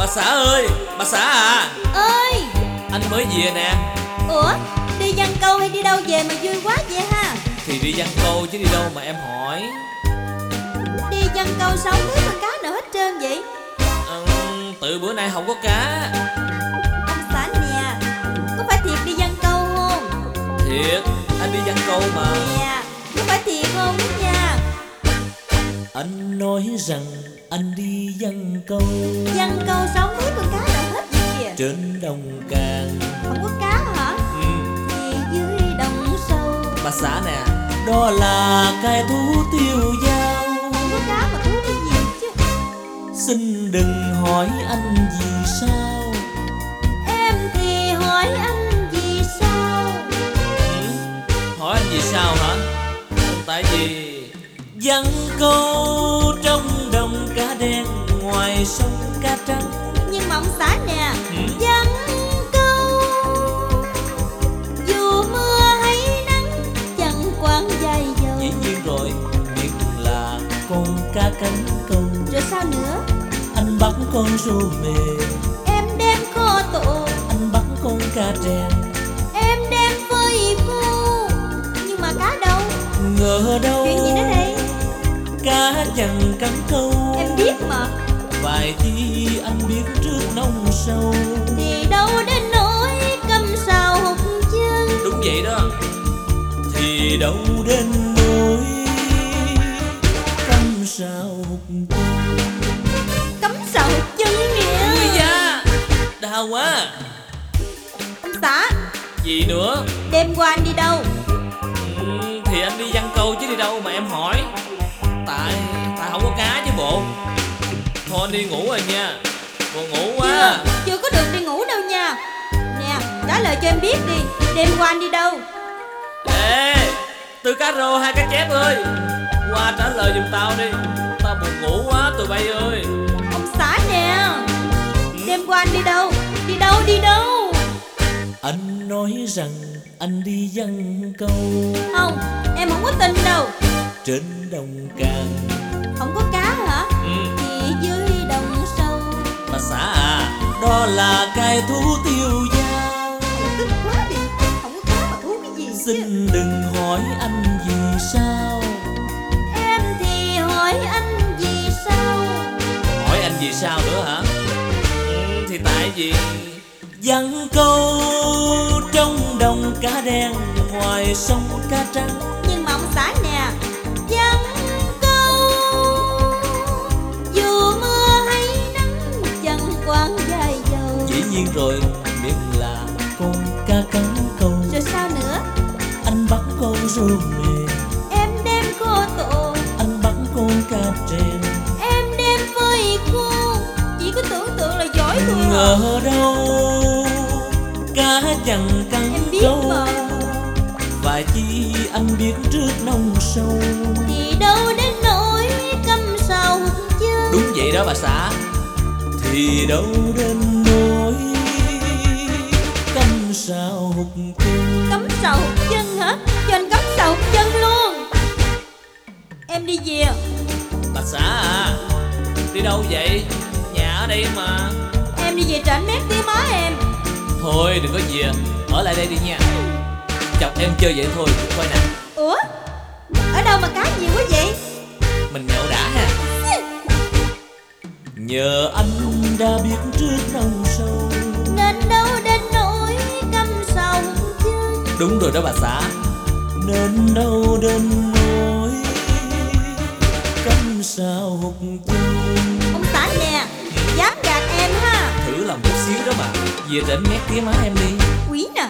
xã ơi, bà xã à. Ơi, Anh mới về nè. ủa, đi giăng câu hay đi đâu về mà vui quá vậy ha? Thì đi giăng câu chứ đi đâu mà em hỏi. Đi giăng câu sao không thấy con cá nào hết trơn vậy? Từ bữa nay không có cá. Ông xã nè, có phải thiệt đi giăng câu không? Thiệt, anh đi giăng câu mà. Nè, có phải thiệt không đó nha? Anh nói rằng anh đi giăng câu. Giăng câu sao không thấy con cá nào hết vậy kìa? Trên đồng càng. Không có cá hả? Thì dưới đồng sâu. Bà xã nè, đó là cái thú tiêu dao. Không có cá mà thú cái gì chứ? Xin đừng hỏi anh vì sao. Em thì hỏi anh vì sao? Hỏi anh vì sao hả? Tại vì giăng câu trong đồng cá đen, ngoài sông cá trắng. Nhưng mà ông xã nè, giăng câu dù mưa hay nắng chẳng quản dài dầu. Dĩ nhiên rồi, biết là con cá cánh câu. Rồi sao nữa? Anh bắt con rô mề, Em đem kho tộ. anh bắt con cá trèn. Em đem phơi khô. Nhưng mà cá đâu? Ngờ đâu Chuyện gì nữa đây? cá chẳng cắn câu. Em biết mà. Vài chi anh biết trước nông sâu. Thì đâu đến nỗi câm sao hụt chân. Đúng vậy đó. Thì đâu đến nỗi câm sao hụt chân. Cấm sao hụt chân kìa. Ui da, đau quá. Ông xã, Gì nữa? đêm qua anh đi đâu? Thì anh đi giăng câu chứ đi đâu mà em hỏi. Tại không có cá chứ bộ. Thôi anh đi ngủ rồi nha. Buồn ngủ quá. Chưa có được đi ngủ đâu nha. Nè, trả lời cho em biết đi. Đêm qua anh đi đâu? Ê, từ cá rô hai cá chép ơi, qua trả lời giùm tao đi. Tao buồn ngủ quá tụi bay ơi. Ông xã nè, đêm qua anh đi đâu? Đi đâu, đi đâu? Anh nói rằng anh đi giăng câu. Không, em không có tin đâu. Trên đồng càng. Không có cá hả? Thì dưới đồng sâu. Bà xã à, đó là cái thú tiêu dao. Tức quá đi. Không có cá mà thú cái gì chứ? Xin đừng hỏi anh vì sao. Em thì hỏi anh vì sao? Hỏi anh vì sao nữa hả? Thì tại vì giăng câu trong đồng cá đen, ngoài sông cá trắng. Nhưng mà ông xã nè, giăng câu dù mưa hay nắng chẳng quản dài dầu. Dĩ nhiên rồi, biết là con cá cắn câu. Rồi sao nữa? Anh bắt con rô mề, Em đem kho tộ. anh bắt con cá trèn. Em đem phơi khô. Chỉ có tưởng tượng là giỏi thôi à. Ngờ đâu cá chẳng cắn Em biết câu. mà. Và chi anh biết trước nông sâu. Thì đâu đến nỗi câm sao hụt chân. Đúng vậy đó bà xã. Thì đâu đến nỗi câm sao hụt chân. Cấm sao hụt chân hả? Cho anh cấm sao hụt chân luôn. Em đi về. Bà xã à, đi đâu vậy? Nhà ở đây mà. Em đi về trển mép tía má em. Thôi đừng có gì, ở lại đây đi nha. Chọc em chơi vậy thôi, coi nè. Ủa? Ở đâu mà cá nhiều quá vậy? Mình nhậu đã ha. Nhờ anh đã biết trước nông sâu. Nên đâu đến nỗi câm sao hụt chân. Đúng rồi đó bà xã. Nên đâu đến nỗi câm sao hụt chân. Ông xã nè, dám gạt em ha. Thử làm chút xíu đó mà. Về đến mét tía má em đi. Quỷ nè.